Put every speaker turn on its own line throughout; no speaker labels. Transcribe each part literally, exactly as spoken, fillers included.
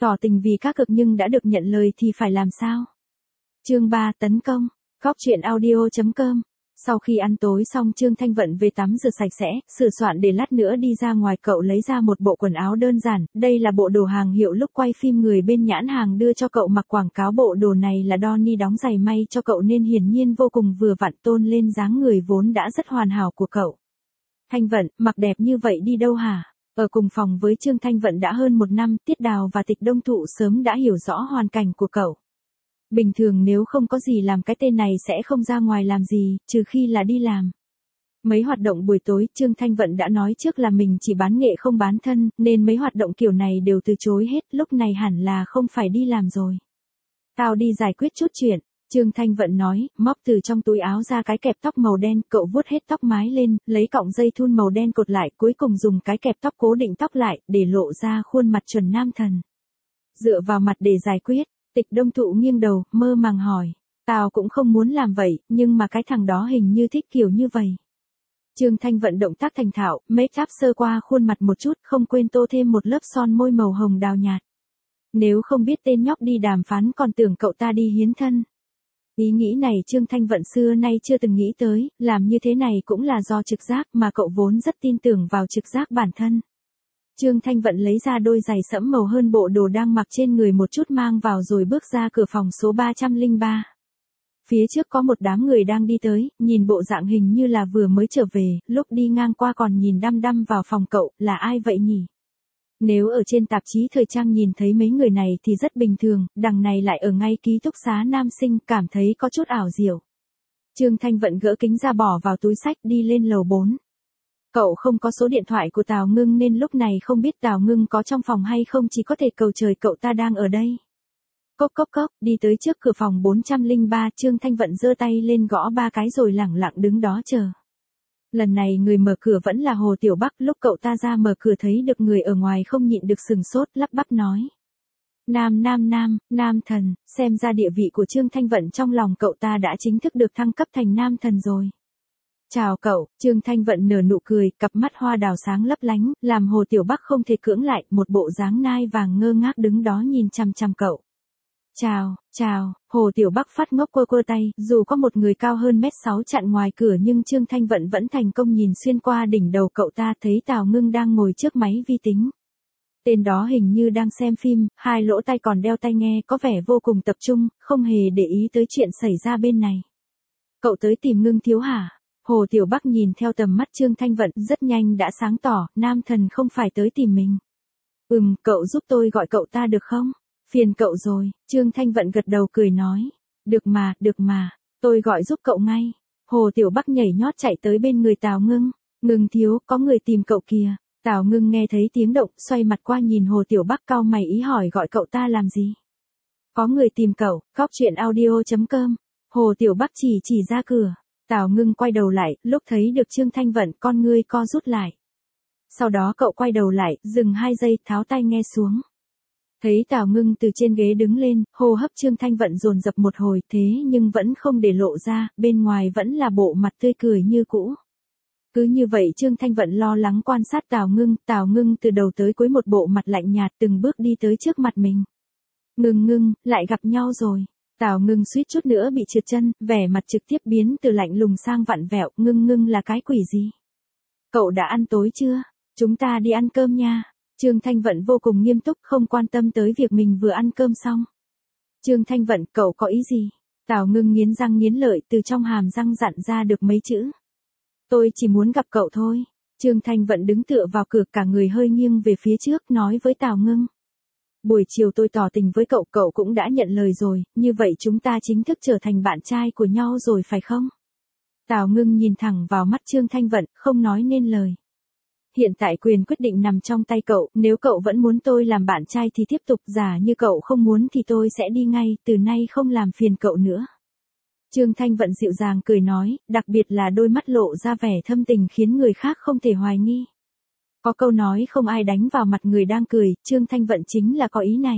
Tỏ tình vì cá cực nhưng đã được nhận lời thì phải làm sao? Chương ba tấn công. Góc truyện audio chấm com. Sau khi ăn tối xong Trương Thanh Vận về tắm rửa sạch sẽ, sửa soạn để lát nữa đi ra ngoài. Cậu lấy ra một bộ quần áo đơn giản, đây là bộ đồ hàng hiệu lúc quay phim người bên nhãn hàng đưa cho cậu mặc quảng cáo. Bộ đồ này là Donny đóng giày may cho cậu nên hiển nhiên vô cùng vừa vặn, tôn lên dáng người vốn đã rất hoàn hảo của cậu. Thanh Vận, mặc đẹp như vậy đi đâu hả? Ở cùng phòng với Trương Thanh Vận đã hơn một năm, Tiết Đào và Tịch Đông Thụ sớm đã hiểu rõ hoàn cảnh của cậu. Bình thường nếu không có gì làm cái tên này sẽ không ra ngoài làm gì, trừ khi là đi làm. Mấy hoạt động buổi tối, Trương Thanh Vận đã nói trước là mình chỉ bán nghệ không bán thân, nên mấy hoạt động kiểu này đều từ chối hết, lúc này hẳn là không phải đi làm rồi. Tao đi giải quyết chút chuyện, Trương Thanh Vận nói, móc từ trong túi áo ra cái kẹp tóc màu đen, cậu vuốt hết tóc mái lên, lấy cọng dây thun màu đen cột lại, cuối cùng dùng cái kẹp tóc cố định tóc lại, để lộ ra khuôn mặt chuẩn nam thần. Dựa vào mặt để giải quyết. Tịch Đông Thụ nghiêng đầu, mơ màng hỏi. Tao cũng không muốn làm vậy, nhưng mà cái thằng đó hình như thích kiểu như vậy. Trương Thanh Vận động tác thành thạo, make up sơ qua khuôn mặt một chút, không quên tô thêm một lớp son môi màu hồng đào nhạt. Nếu không biết tên nhóc đi đàm phán còn tưởng cậu ta đi hiến thân. Ý nghĩ này Trương Thanh Vận xưa nay chưa từng nghĩ tới, làm như thế này cũng là do trực giác mà cậu vốn rất tin tưởng vào trực giác bản thân. Trương Thanh Vận lấy ra đôi giày sẫm màu hơn bộ đồ đang mặc trên người một chút mang vào rồi bước ra cửa phòng số ba trăm lẻ ba. Phía trước có một đám người đang đi tới, nhìn bộ dạng hình như là vừa mới trở về, lúc đi ngang qua còn nhìn đăm đăm vào phòng cậu, là ai vậy nhỉ? Nếu ở trên tạp chí thời trang nhìn thấy mấy người này thì rất bình thường, đằng này lại ở ngay ký túc xá nam sinh, cảm thấy có chút ảo diệu. Trương Thanh Vận gỡ kính ra bỏ vào túi xách đi lên lầu bốn. Cậu không có số điện thoại của Tào Ngưng nên lúc này không biết Tào Ngưng có trong phòng hay không, chỉ có thể cầu trời cậu ta đang ở đây. Cốc cốc cốc, đi tới trước cửa phòng bốn trăm lẻ ba, Trương Thanh Vận giơ tay lên gõ ba cái rồi lẳng lặng đứng đó chờ. Lần này người mở cửa vẫn là Hồ Tiểu Bắc, lúc cậu ta ra mở cửa thấy được người ở ngoài không nhịn được sừng sốt, lắp bắp nói. Nam nam nam, nam thần, xem ra địa vị của Trương Thanh Vận trong lòng cậu ta đã chính thức được thăng cấp thành nam thần rồi. Chào cậu, Trương Thanh Vận nở nụ cười, cặp mắt hoa đào sáng lấp lánh, làm Hồ Tiểu Bắc không thể cưỡng lại, một bộ dáng nai vàng ngơ ngác đứng đó nhìn chằm chằm cậu. Chào, chào, Hồ Tiểu Bắc phát ngốc quơ quơ tay, dù có một người cao hơn mét sáu chặn ngoài cửa nhưng Trương Thanh Vận vẫn thành công nhìn xuyên qua đỉnh đầu cậu ta, thấy Tào Ngưng đang ngồi trước máy vi tính. Tên đó hình như đang xem phim, hai lỗ tai còn đeo tai nghe, có vẻ vô cùng tập trung, không hề để ý tới chuyện xảy ra bên này. Cậu tới tìm Ngưng thiếu hả? Hồ Tiểu Bắc nhìn theo tầm mắt Trương Thanh Vận, rất nhanh đã sáng tỏ, nam thần không phải tới tìm mình. Ừm, cậu giúp tôi gọi cậu ta được không? Phiền cậu rồi, Trương Thanh Vận gật đầu cười nói. Được mà, được mà, tôi gọi giúp cậu ngay. Hồ Tiểu Bắc nhảy nhót chạy tới bên người Tào Ngưng. Ngưng thiếu, có người tìm cậu kìa. Tào Ngưng nghe thấy tiếng động, xoay mặt qua nhìn Hồ Tiểu Bắc cau mày ý hỏi gọi cậu ta làm gì. Có người tìm cậu, góc truyện audio chấm com. Hồ Tiểu Bắc chỉ chỉ ra cửa. Tào Ngưng quay đầu lại, lúc thấy được Trương Thanh Vận con ngươi co rút lại. Sau đó cậu quay đầu lại, dừng hai giây, tháo tai nghe xuống. Thấy Tào Ngưng từ trên ghế đứng lên, hô hấp Trương Thanh Vận dồn dập một hồi, thế nhưng vẫn không để lộ ra, bên ngoài vẫn là bộ mặt tươi cười như cũ. Cứ như vậy Trương Thanh Vận lo lắng quan sát Tào Ngưng, Tào Ngưng từ đầu tới cuối một bộ mặt lạnh nhạt từng bước đi tới trước mặt mình. Ngưng ngưng, lại gặp nhau rồi. Tào Ngưng suýt chút nữa bị trượt chân, vẻ mặt trực tiếp biến từ lạnh lùng sang vặn vẹo, Ngưng ngưng là cái quỷ gì? Cậu đã ăn tối chưa? Chúng ta đi ăn cơm nha. Trương Thanh Vận vô cùng nghiêm túc, không quan tâm tới việc mình vừa ăn cơm xong. Trương Thanh Vận, cậu có ý gì? Tào Ngưng nghiến răng nghiến lợi, từ trong hàm răng dặn ra được mấy chữ. Tôi chỉ muốn gặp cậu thôi. Trương Thanh Vận đứng tựa vào cửa, cả người hơi nghiêng về phía trước, nói với Tào Ngưng. Buổi chiều tôi tỏ tình với cậu, cậu cũng đã nhận lời rồi, như vậy chúng ta chính thức trở thành bạn trai của nhau rồi phải không? Tào Ngưng nhìn thẳng vào mắt Trương Thanh Vận, không nói nên lời. Hiện tại quyền quyết định nằm trong tay cậu, nếu cậu vẫn muốn tôi làm bạn trai thì tiếp tục, giả như cậu không muốn thì tôi sẽ đi ngay, từ nay không làm phiền cậu nữa. Trương Thanh Vận dịu dàng cười nói, đặc biệt là đôi mắt lộ ra vẻ thâm tình khiến người khác không thể hoài nghi. Có câu nói không ai đánh vào mặt người đang cười, Trương Thanh Vận chính là có ý này.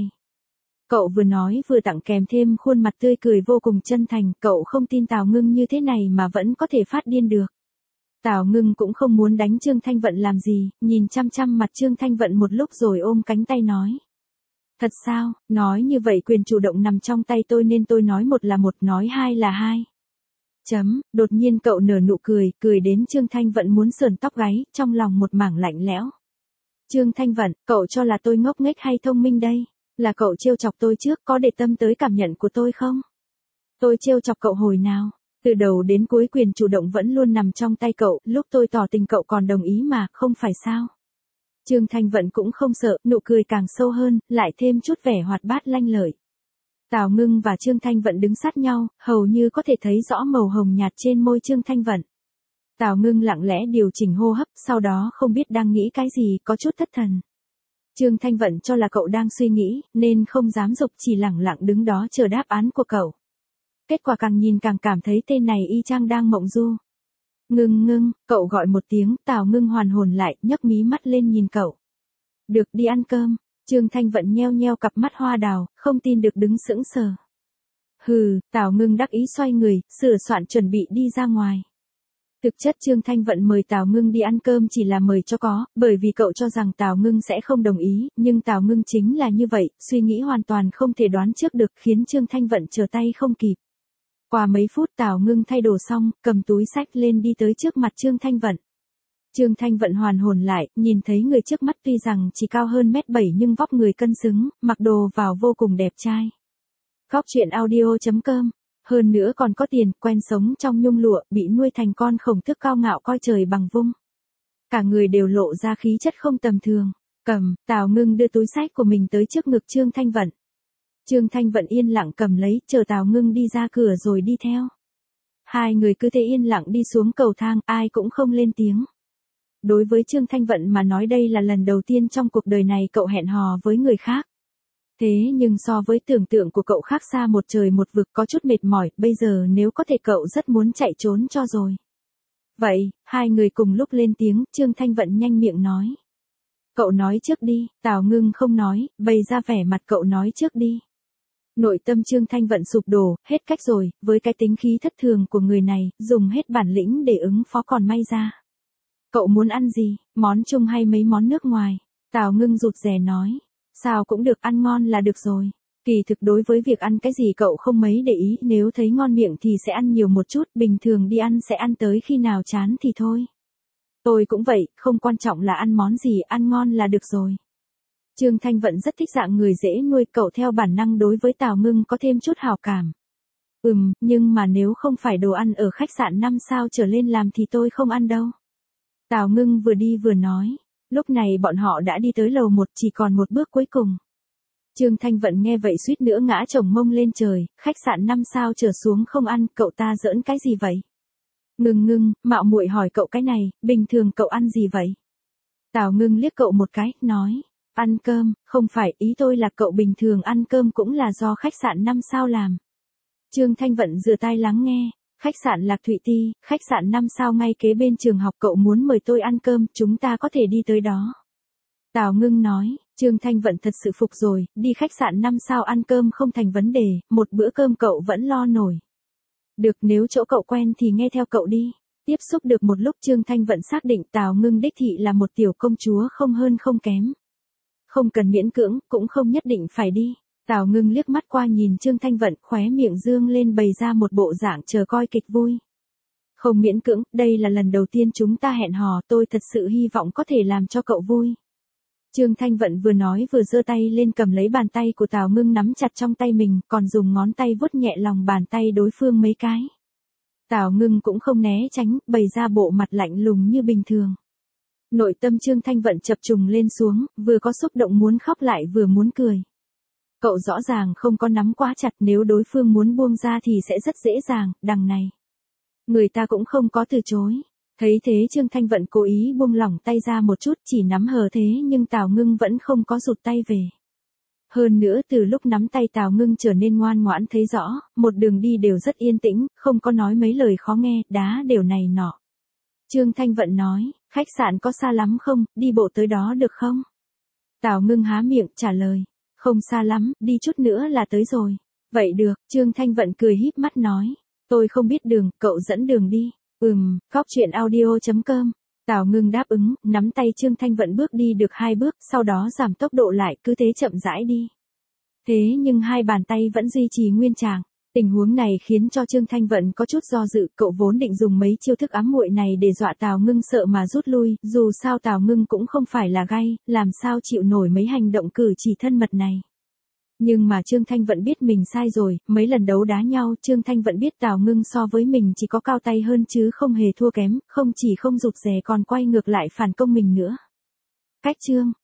Cậu vừa nói vừa tặng kèm thêm khuôn mặt tươi cười vô cùng chân thành, cậu không tin Tào Ngưng như thế này mà vẫn có thể phát điên được. Tào Ngưng cũng không muốn đánh Trương Thanh Vận làm gì, nhìn chăm chăm mặt Trương Thanh Vận một lúc rồi ôm cánh tay nói. Thật sao, nói như vậy quyền chủ động nằm trong tay tôi nên tôi nói một là một, nói hai là hai. Chấm, đột nhiên cậu nở nụ cười, cười đến Trương Thanh Vận muốn sườn tóc gáy, trong lòng một mảng lạnh lẽo. Trương Thanh Vận, cậu cho là tôi ngốc nghếch hay thông minh đây? Là cậu trêu chọc tôi trước, có để tâm tới cảm nhận của tôi không? Tôi trêu chọc cậu hồi nào? Từ đầu đến cuối quyền chủ động vẫn luôn nằm trong tay cậu, lúc tôi tỏ tình cậu còn đồng ý mà, không phải sao? Trương Thanh Vận cũng không sợ, nụ cười càng sâu hơn, lại thêm chút vẻ hoạt bát lanh lợi. Tào Ngưng và Trương Thanh Vận đứng sát nhau, hầu như có thể thấy rõ màu hồng nhạt trên môi Trương Thanh Vận. Tào Ngưng lặng lẽ điều chỉnh hô hấp, sau đó không biết đang nghĩ cái gì, có chút thất thần. Trương Thanh Vận cho là cậu đang suy nghĩ, nên không dám dục, chỉ lẳng lặng đứng đó chờ đáp án của cậu. Kết quả càng nhìn càng cảm thấy tên này y chang đang mộng du. Ngưng ngưng, cậu gọi một tiếng, Tào Ngưng hoàn hồn lại, nhấc mí mắt lên nhìn cậu. Được, đi ăn cơm. Trương Thanh Vận nheo nheo cặp mắt hoa đào, không tin được đứng sững sờ. Hừ, Tào Ngưng đắc ý xoay người, sửa soạn chuẩn bị đi ra ngoài. Thực chất Trương Thanh Vận mời Tào Ngưng đi ăn cơm chỉ là mời cho có, bởi vì cậu cho rằng Tào Ngưng sẽ không đồng ý, nhưng Tào Ngưng chính là như vậy, suy nghĩ hoàn toàn không thể đoán trước được, khiến Trương Thanh Vận trở tay không kịp. Qua mấy phút Tào Ngưng thay đồ xong, cầm túi xách lên đi tới trước mặt Trương Thanh Vận. Trương Thanh Vận hoàn hồn lại, nhìn thấy người trước mắt tuy rằng chỉ cao hơn mét bảy nhưng vóc người cân xứng, mặc đồ vào vô cùng đẹp trai. Góc truyện audio chấm com. Hơn nữa còn có tiền, quen sống trong nhung lụa, bị nuôi thành con khổng tước cao ngạo coi trời bằng vung. Cả người đều lộ ra khí chất không tầm thường. Cầm, Tào Ngưng đưa túi xách của mình tới trước ngực Trương Thanh Vận. Trương Thanh Vận yên lặng cầm lấy, chờ Tào Ngưng đi ra cửa rồi đi theo. Hai người cứ thế yên lặng đi xuống cầu thang, ai cũng không lên tiếng. Đối với Trương Thanh Vận mà nói đây là lần đầu tiên trong cuộc đời này cậu hẹn hò với người khác. Thế nhưng so với tưởng tượng của cậu khác xa một trời một vực, có chút mệt mỏi, bây giờ nếu có thể cậu rất muốn chạy trốn cho rồi. Vậy, hai người cùng lúc lên tiếng, Trương Thanh Vận nhanh miệng nói. Cậu nói trước đi, Tào Ngưng không nói, bày ra vẻ mặt cậu nói trước đi. Nội tâm Trương Thanh Vận sụp đổ, hết cách rồi, với cái tính khí thất thường của người này, dùng hết bản lĩnh để ứng phó còn may ra. Cậu muốn ăn gì, món chung hay mấy món nước ngoài? Tào Ngưng rụt rè nói. Sao cũng được, ăn ngon là được rồi. Kỳ thực đối với việc ăn cái gì cậu không mấy để ý, nếu thấy ngon miệng thì sẽ ăn nhiều một chút, bình thường đi ăn sẽ ăn tới khi nào chán thì thôi. Tôi cũng vậy, không quan trọng là ăn món gì, ăn ngon là được rồi. Trương Thanh Vận rất thích dạng người dễ nuôi, cậu theo bản năng đối với Tào Ngưng có thêm chút hào cảm. Ừm, nhưng mà nếu không phải đồ ăn ở khách sạn năm sao trở lên làm thì tôi không ăn đâu. Tào Ngưng vừa đi vừa nói. Lúc này bọn họ đã đi tới lầu một, chỉ còn một bước cuối cùng. Trương Thanh Vận nghe vậy suýt nữa ngã chồng mông lên trời, khách sạn năm sao trở xuống không ăn, cậu ta giỡn cái gì vậy? Ngưng ngưng, mạo muội hỏi cậu cái này, bình thường cậu ăn gì vậy? Tào Ngưng liếc cậu một cái, nói, ăn cơm, không phải, ý tôi là cậu bình thường ăn cơm cũng là do khách sạn năm sao làm. Trương Thanh Vận dựa tai lắng nghe. Khách sạn Lạc Thụy Ti, khách sạn năm sao ngay kế bên trường học, cậu muốn mời tôi ăn cơm, chúng ta có thể đi tới đó. Tào Ngưng nói, Trương Thanh Vận thật sự phục rồi, đi khách sạn năm sao ăn cơm không thành vấn đề, một bữa cơm cậu vẫn lo nổi. Được, nếu chỗ cậu quen thì nghe theo cậu đi. Tiếp xúc được một lúc Trương Thanh Vận xác định Tào Ngưng đích thị là một tiểu công chúa không hơn không kém. Không cần miễn cưỡng, cũng không nhất định phải đi. Tào Ngưng liếc mắt qua nhìn Trương Thanh Vận, khóe miệng dương lên bày ra một bộ dạng chờ coi kịch vui. Không miễn cưỡng, đây là lần đầu tiên chúng ta hẹn hò, tôi thật sự hy vọng có thể làm cho cậu vui. Trương Thanh Vận vừa nói vừa giơ tay lên cầm lấy bàn tay của Tào Ngưng nắm chặt trong tay mình, còn dùng ngón tay vuốt nhẹ lòng bàn tay đối phương mấy cái. Tào Ngưng cũng không né tránh, bày ra bộ mặt lạnh lùng như bình thường. Nội tâm Trương Thanh Vận chập trùng lên xuống, vừa có xúc động muốn khóc lại vừa muốn cười. Cậu rõ ràng không có nắm quá chặt, nếu đối phương muốn buông ra thì sẽ rất dễ dàng, đằng này. Người ta cũng không có từ chối. Thấy thế Trương Thanh Vận cố ý buông lỏng tay ra một chút, chỉ nắm hờ thế nhưng Tào Ngưng vẫn không có rụt tay về. Hơn nữa từ lúc nắm tay Tào Ngưng trở nên ngoan ngoãn thấy rõ, một đường đi đều rất yên tĩnh, không có nói mấy lời khó nghe, đá đều này nọ. Trương Thanh Vận nói, khách sạn có xa lắm không, đi bộ tới đó được không? Tào Ngưng há miệng trả lời. Không xa lắm, đi chút nữa là tới rồi. Vậy được, Trương Thanh Vận cười híp mắt nói. Tôi không biết đường, cậu dẫn đường đi. Ừm, góc truyện audio chấm com. Tào Ngưng đáp ứng, nắm tay Trương Thanh Vận bước đi được hai bước, sau đó giảm tốc độ lại, cứ thế chậm rãi đi. Thế nhưng hai bàn tay vẫn duy trì nguyên trạng. Tình huống này khiến cho Trương Thanh Vận có chút do dự, cậu vốn định dùng mấy chiêu thức ám muội này để dọa Tào Ngưng sợ mà rút lui, dù sao Tào Ngưng cũng không phải là gay, làm sao chịu nổi mấy hành động cử chỉ thân mật này. Nhưng mà Trương Thanh Vận biết mình sai rồi, mấy lần đấu đá nhau Trương Thanh Vận biết Tào Ngưng so với mình chỉ có cao tay hơn chứ không hề thua kém, không chỉ không rụt rè còn quay ngược lại phản công mình nữa. Cách Trương